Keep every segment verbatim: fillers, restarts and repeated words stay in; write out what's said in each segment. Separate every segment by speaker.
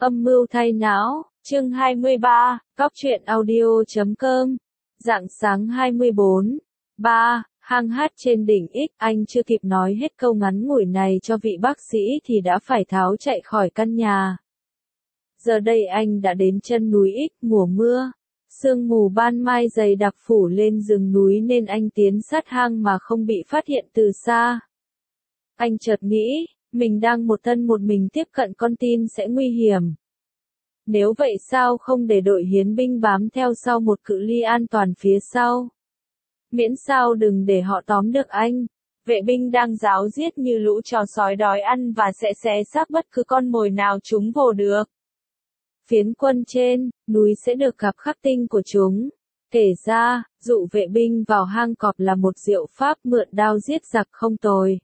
Speaker 1: Âm mưu thay não, chương hai mươi ba, cóc truyện audio chấm com. Rạng sáng hai mươi bốn, ba, hang hát trên đỉnh X, anh chưa kịp nói hết câu ngắn ngủi này cho vị bác sĩ thì đã phải tháo chạy khỏi căn nhà. Giờ đây anh đã đến chân núi X, mùa mưa. Sương mù ban mai dày đặc phủ lên rừng núi nên anh tiến sát hang mà không bị phát hiện từ xa. Anh chợt nghĩ, mình đang một thân một mình tiếp cận con tin sẽ nguy hiểm. Nếu vậy sao không để đội hiến binh bám theo sau một cự ly an toàn phía sau? Miễn sao đừng để họ tóm được anh. Vệ binh đang ráo riết như lũ chó sói đói ăn và sẽ xé xác bất cứ con mồi nào chúng vồ được. Phiến quân trên núi sẽ được gặp khắc tinh của chúng. Kể ra, dụ vệ binh vào hang cọp là một diệu pháp mượn đao giết giặc không tồi.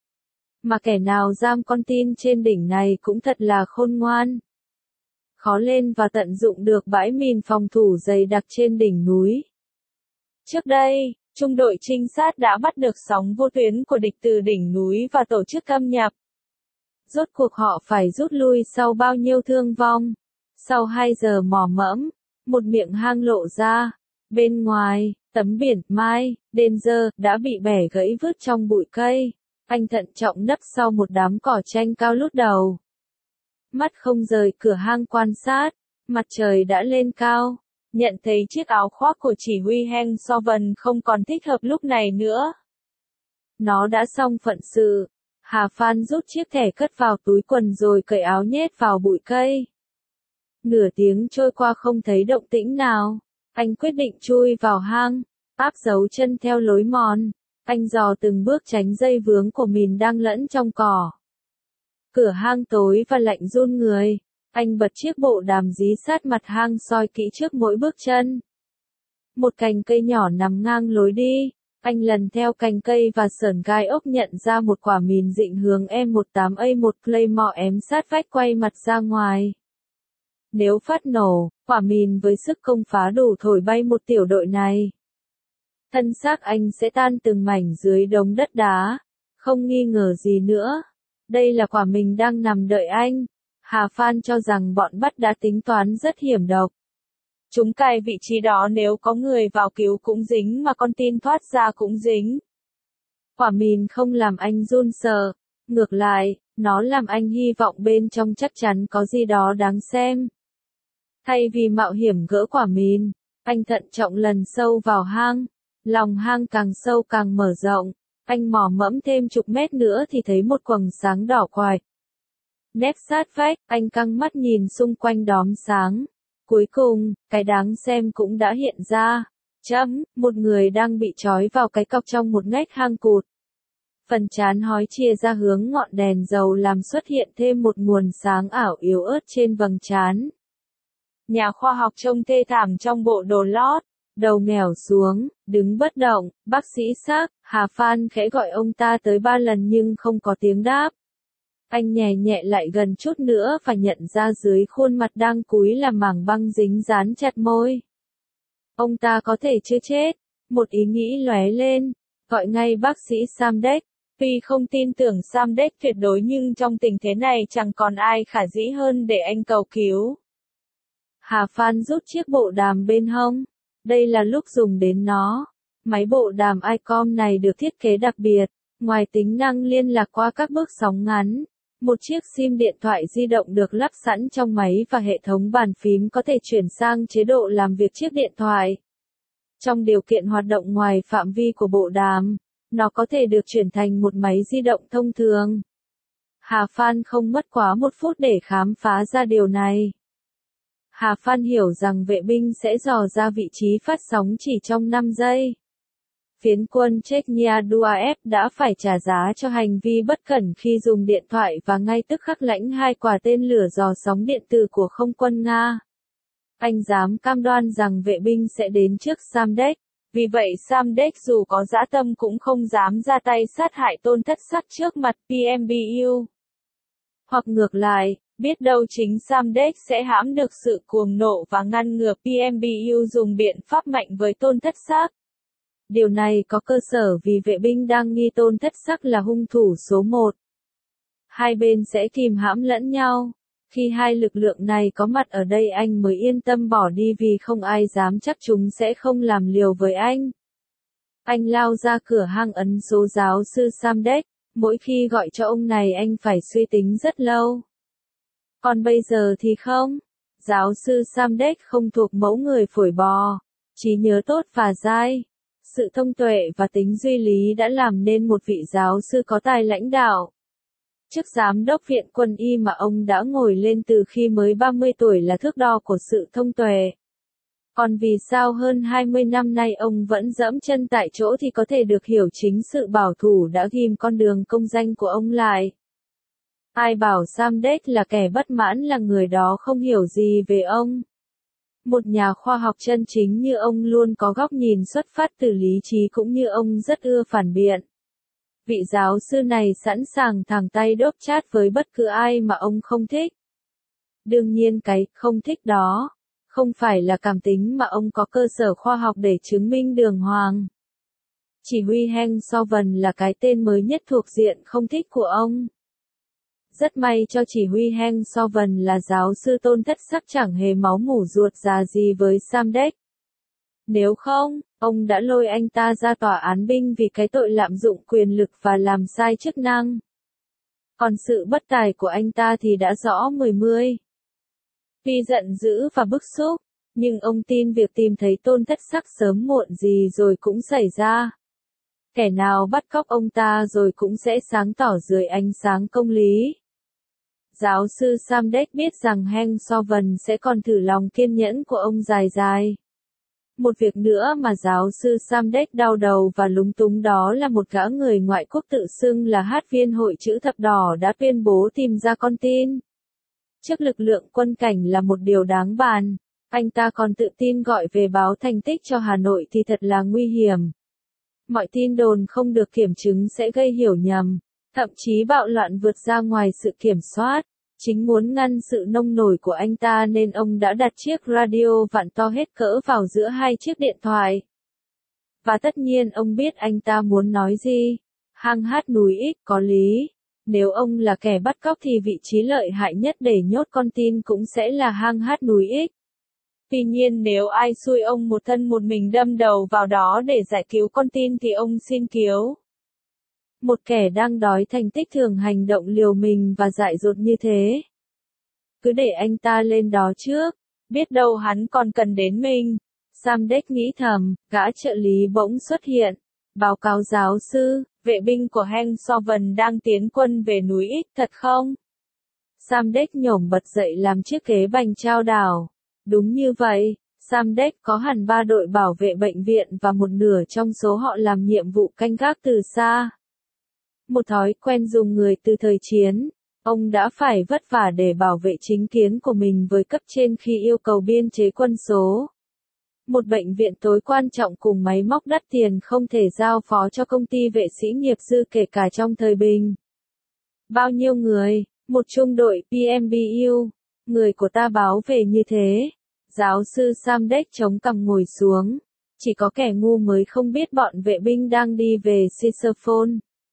Speaker 1: Mà kẻ nào giam con tin trên đỉnh này cũng thật là khôn ngoan. Khó lên và tận dụng được bãi mìn phòng thủ dày đặc trên đỉnh núi. Trước đây, trung đội trinh sát đã bắt được sóng vô tuyến của địch từ đỉnh núi và tổ chức thâm nhập. Rốt cuộc họ phải rút lui sau bao nhiêu thương vong. Sau hai giờ mò mẫm, một miệng hang lộ ra. Bên ngoài, tấm biển Mai, Danger đã bị bẻ gãy vứt trong bụi cây. Anh thận trọng nấp sau một đám cỏ tranh cao lút đầu. Mắt không rời cửa hang quan sát, mặt trời đã lên cao. Nhận thấy chiếc áo khoác của chỉ huy Heng Soven không còn thích hợp lúc này nữa. Nó đã xong phận sự. Hà Phan rút chiếc thẻ cất vào túi quần rồi cởi áo nhét vào bụi cây. Nửa tiếng trôi qua không thấy động tĩnh nào. Anh quyết định chui vào hang, áp dấu chân theo lối mòn. Anh dò từng bước tránh dây vướng của mìn đang lẫn trong cỏ. Cửa hang tối và lạnh run người. Anh bật chiếc bộ đàm dí sát mặt hang soi kỹ trước mỗi bước chân. Một cành cây nhỏ nằm ngang lối đi. Anh lần theo cành cây và sởn gai ốc nhận ra một quả mìn dịnh hướng M mười tám A một Claymore ém sát vách quay mặt ra ngoài. Nếu phát nổ, quả mìn với sức công phá đủ thổi bay một tiểu đội này. Thân xác anh sẽ tan từng mảnh dưới đống đất đá. Không nghi ngờ gì nữa. Đây là quả mình đang nằm đợi anh. Hà Phan cho rằng bọn bắt đã tính toán rất hiểm độc. Chúng cài vị trí đó nếu có người vào cứu cũng dính mà con tin thoát ra cũng dính. Quả mìn không làm anh run sợ. Ngược lại, nó làm anh hy vọng bên trong chắc chắn có gì đó đáng xem. Thay vì mạo hiểm gỡ quả mìn, anh thận trọng lần sâu vào hang. Lòng hang càng sâu càng mở rộng. Anh mò mẫm thêm chục mét nữa thì thấy một quầng sáng đỏ quạch. Nép sát vách, anh căng mắt nhìn xung quanh đóm sáng. Cuối cùng, cái đáng xem cũng đã hiện ra. Chấm, một người đang bị trói vào cái cọc trong một ngách hang cụt. Phần trán hói chia ra hướng ngọn đèn dầu làm xuất hiện thêm một nguồn sáng ảo yếu ớt trên vầng trán. Nhà khoa học trông thê thảm trong bộ đồ lót. Đầu nghèo xuống, đứng bất động, bác sĩ xác, Hà Phan khẽ gọi ông ta tới ba lần nhưng không có tiếng đáp. Anh nhè nhẹ lại gần chút nữa và nhận ra dưới khuôn mặt đang cúi là mảng băng dính dán chặt môi. Ông ta có thể chưa chết, một ý nghĩ lóe lên, gọi ngay bác sĩ Samdech. Tuy không tin tưởng Samdech tuyệt đối nhưng trong tình thế này chẳng còn ai khả dĩ hơn để anh cầu cứu. Hà Phan rút chiếc bộ đàm bên hông. Đây là lúc dùng đến nó. Máy bộ đàm i com này được thiết kế đặc biệt. Ngoài tính năng liên lạc qua các bước sóng ngắn, một chiếc sim điện thoại di động được lắp sẵn trong máy và hệ thống bàn phím có thể chuyển sang chế độ làm việc chiếc điện thoại. Trong điều kiện hoạt động ngoài phạm vi của bộ đàm, nó có thể được chuyển thành một máy di động thông thường. Hà Phan không mất quá một phút để khám phá ra điều này. Hà Phan hiểu rằng vệ binh sẽ dò ra vị trí phát sóng chỉ trong năm giây. Phiến quân Chechnya Duaev đã phải trả giá cho hành vi bất cẩn khi dùng điện thoại và ngay tức khắc lãnh hai quả tên lửa dò sóng điện tử của không quân Nga. Anh dám cam đoan rằng vệ binh sẽ đến trước Samdech, vì vậy Samdech dù có dã tâm cũng không dám ra tay sát hại Tôn Thất Sắc trước mặt pê em bê u. Hoặc ngược lại, biết đâu chính Samdech sẽ hãm được sự cuồng nộ và ngăn ngừa pê em bê u dùng biện pháp mạnh với Tôn Thất Sắc. Điều này có cơ sở vì vệ binh đang nghi Tôn Thất Sắc là hung thủ số một. Hai bên sẽ kìm hãm lẫn nhau. Khi hai lực lượng này có mặt ở đây anh mới yên tâm bỏ đi vì không ai dám chắc chúng sẽ không làm liều với anh. Anh lao ra cửa hang ấn số giáo sư Samdech, mỗi khi gọi cho ông này anh phải suy tính rất lâu. Còn bây giờ thì không. Giáo sư Samdech không thuộc mẫu người phổi bò, trí nhớ tốt và dai. Sự thông tuệ và tính duy lý đã làm nên một vị giáo sư có tài lãnh đạo. Chức giám đốc viện quân y mà ông đã ngồi lên từ khi mới ba mươi tuổi là thước đo của sự thông tuệ. Còn vì sao hơn hai mươi năm nay ông vẫn giẫm chân tại chỗ thì có thể được hiểu chính sự bảo thủ đã ghim con đường công danh của ông lại. Ai bảo Samdech là kẻ bất mãn là người đó không hiểu gì về ông. Một nhà khoa học chân chính như ông luôn có góc nhìn xuất phát từ lý trí cũng như ông rất ưa phản biện. Vị giáo sư này sẵn sàng thẳng tay đốp chát với bất cứ ai mà ông không thích. Đương nhiên cái không thích đó không phải là cảm tính mà ông có cơ sở khoa học để chứng minh đường hoàng. Chỉ huy Heng So-van là cái tên mới nhất thuộc diện không thích của ông. Rất may cho chỉ huy Heng So-van là giáo sư tôn thất sắc chẳng hề máu mủ ruột già gì với Samdech. Nếu không, ông đã lôi anh ta ra tòa án binh vì cái tội lạm dụng quyền lực và làm sai chức năng. Còn sự bất tài của anh ta thì đã rõ mười mươi. Tuy giận dữ và bức xúc, nhưng ông tin việc tìm thấy tôn thất sắc sớm muộn gì rồi cũng xảy ra. Kẻ nào bắt cóc ông ta rồi cũng sẽ sáng tỏ dưới ánh sáng công lý. Giáo sư Samdech biết rằng Heng So-van sẽ còn thử lòng kiên nhẫn của ông dài dài. Một việc nữa mà giáo sư Samdech đau đầu và lúng túng đó là một gã người ngoại quốc tự xưng là hát viên hội chữ thập đỏ đã tuyên bố tìm ra con tin. Trước lực lượng quân cảnh là một điều đáng bàn, anh ta còn tự tin gọi về báo thành tích cho Hà Nội thì thật là nguy hiểm. Mọi tin đồn không được kiểm chứng sẽ gây hiểu nhầm, thậm chí bạo loạn vượt ra ngoài sự kiểm soát. Chính muốn ngăn sự nông nổi của anh ta nên ông đã đặt chiếc radio vặn to hết cỡ vào giữa hai chiếc điện thoại. Và tất nhiên ông biết anh ta muốn nói gì. Hang hát núi X có lý. Nếu ông là kẻ bắt cóc thì vị trí lợi hại nhất để nhốt con tin cũng sẽ là hang hát núi X. Tuy nhiên nếu ai xui ông một thân một mình đâm đầu vào đó để giải cứu con tin thì ông xin cứu. Một kẻ đang đói thành tích thường hành động liều mình và dại dột như thế. Cứ để anh ta lên đó trước, biết đâu hắn còn cần đến mình. Samdech nghĩ thầm, gã trợ lý bỗng xuất hiện. Báo cáo giáo sư, vệ binh của Heng So-van đang tiến quân về núi X thật không? Samdech nhổm bật dậy làm chiếc ghế bành trao đảo. Đúng như vậy, Samdech có hẳn ba đội bảo vệ bệnh viện và một nửa trong số họ làm nhiệm vụ canh gác từ xa. Một thói quen dùng người từ thời chiến, ông đã phải vất vả để bảo vệ chính kiến của mình với cấp trên khi yêu cầu biên chế quân số. Một bệnh viện tối quan trọng cùng máy móc đắt tiền không thể giao phó cho công ty vệ sĩ nghiệp dư kể cả trong thời bình. Bao nhiêu người, một trung đội pê em bê u, người của ta báo về như thế. Giáo sư Samdech chống cằm ngồi xuống. Chỉ có kẻ ngu mới không biết bọn vệ binh đang đi về Sisyphone.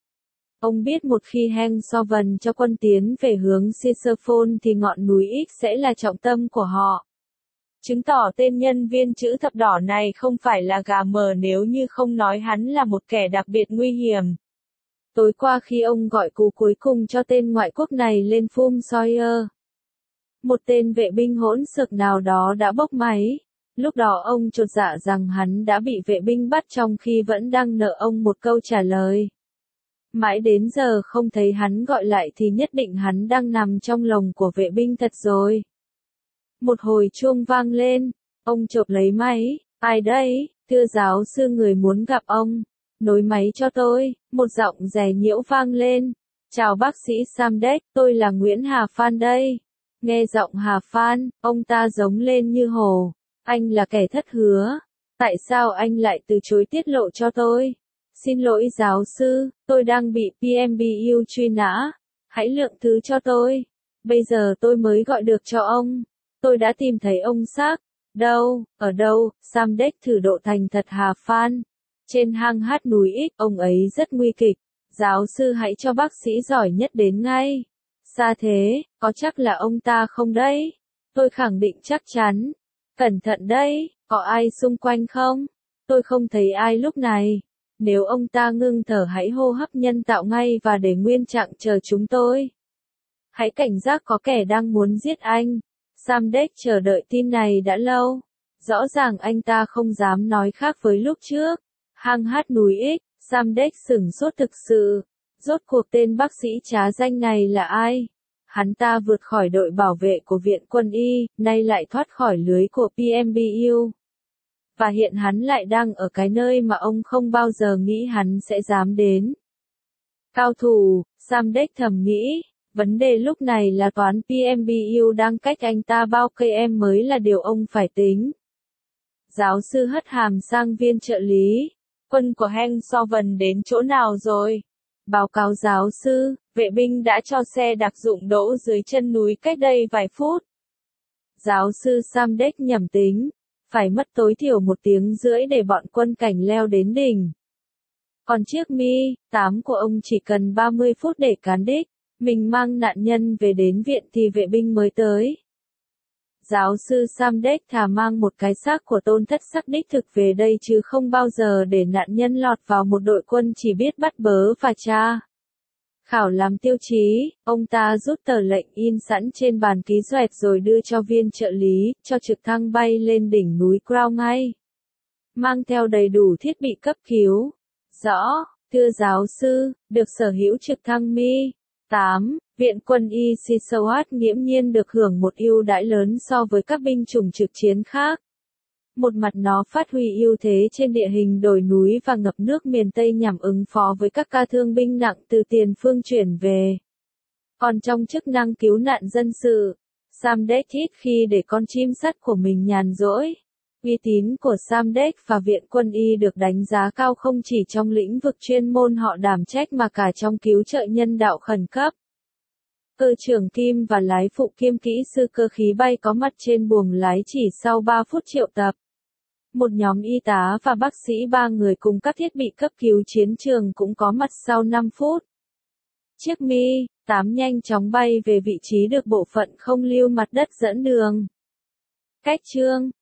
Speaker 1: Ông biết một khi Heng So-van cho quân tiến về hướng Sisyphone thì ngọn núi X sẽ là trọng tâm của họ. Chứng tỏ tên nhân viên chữ thập đỏ này không phải là gà mờ nếu như không nói hắn là một kẻ đặc biệt nguy hiểm. Tối qua khi ông gọi cú cuối cùng cho tên ngoại quốc này lên Fulm Sawyer, một tên vệ binh hỗn xược nào đó đã bốc máy. Lúc đó ông chột dạ rằng hắn đã bị vệ binh bắt trong khi vẫn đang nợ ông một câu trả lời. Mãi đến giờ không thấy hắn gọi lại thì nhất định hắn đang nằm trong lồng của vệ binh thật rồi. Một hồi chuông vang lên, ông chộp lấy máy, ai đấy, thưa giáo sư người muốn gặp ông, nối máy cho tôi, một giọng dè nhiễu vang lên, chào bác sĩ Samdech, tôi là Nguyễn Hà Phan đây. Nghe giọng Hà Phan, ông ta giống lên như hổ, anh là kẻ thất hứa, tại sao anh lại từ chối tiết lộ cho tôi? Xin lỗi giáo sư, tôi đang bị pê em bê u truy nã, hãy lượng thứ cho tôi, bây giờ tôi mới gọi được cho ông, tôi đã tìm thấy ông xác, đâu, ở đâu, Samdech thử độ thành thật Hà Phan, trên hang hát núi X, ông ấy rất nguy kịch, giáo sư hãy cho bác sĩ giỏi nhất đến ngay. Xa thế, có chắc là ông ta không đấy? Tôi khẳng định chắc chắn. Cẩn thận đấy, có ai xung quanh không? Tôi không thấy ai lúc này. Nếu ông ta ngưng thở hãy hô hấp nhân tạo ngay và để nguyên trạng chờ chúng tôi. Hãy cảnh giác có kẻ đang muốn giết anh. Samdech chờ đợi tin này đã lâu. Rõ ràng anh ta không dám nói khác với lúc trước. Hang hát núi X, Samdech sửng sốt thực sự. Rốt cuộc tên bác sĩ trá danh này là ai? Hắn ta vượt khỏi đội bảo vệ của viện quân y, nay lại thoát khỏi lưới của pê em bê u. Và hiện hắn lại đang ở cái nơi mà ông không bao giờ nghĩ hắn sẽ dám đến. Cao thủ, Samdech thầm nghĩ, vấn đề lúc này là toán pê em bê u đang cách anh ta bao cây em mới là điều ông phải tính. Giáo sư hất hàm sang viên trợ lý. Quân của Heng Soven đến chỗ nào rồi? Báo cáo giáo sư, vệ binh đã cho xe đặc dụng đỗ dưới chân núi cách đây vài phút. Giáo sư Samdech nhẩm tính, phải mất tối thiểu một tiếng rưỡi để bọn quân cảnh leo đến đỉnh. Còn chiếc Mi tám của ông chỉ cần ba mươi phút để cán đích, mình mang nạn nhân về đến viện thì vệ binh mới tới. Giáo sư Samdech thà mang một cái xác của tôn thất sắc đích thực về đây chứ không bao giờ để nạn nhân lọt vào một đội quân chỉ biết bắt bớ và tra khảo làm tiêu chí. Ông ta rút tờ lệnh in sẵn trên bàn ký xoẹt rồi đưa cho viên trợ lý, cho trực thăng bay lên đỉnh núi Crown ngay. Mang theo đầy đủ thiết bị cấp cứu. Rõ, thưa giáo sư, được sở hữu trực thăng Mi tám. Viện quân y Sisawat nghiễm nhiên được hưởng một ưu đãi lớn so với các binh chủng trực chiến khác. Một mặt nó phát huy ưu thế trên địa hình đồi núi và ngập nước miền Tây nhằm ứng phó với các ca thương binh nặng từ tiền phương chuyển về. Còn trong chức năng cứu nạn dân sự, Samdech ít khi để con chim sắt của mình nhàn rỗi. Uy tín của Samdech và viện quân y được đánh giá cao không chỉ trong lĩnh vực chuyên môn họ đảm trách mà cả trong cứu trợ nhân đạo khẩn cấp. Cơ trưởng Kim và lái phụ kiêm kỹ sư cơ khí bay có mặt trên buồng lái chỉ sau ba phút triệu tập. Một nhóm y tá và bác sĩ ba người cùng các thiết bị cấp cứu chiến trường cũng có mặt sau năm phút. Chiếc Mi tám nhanh chóng bay về vị trí được bộ phận không lưu mặt đất dẫn đường. Cách chương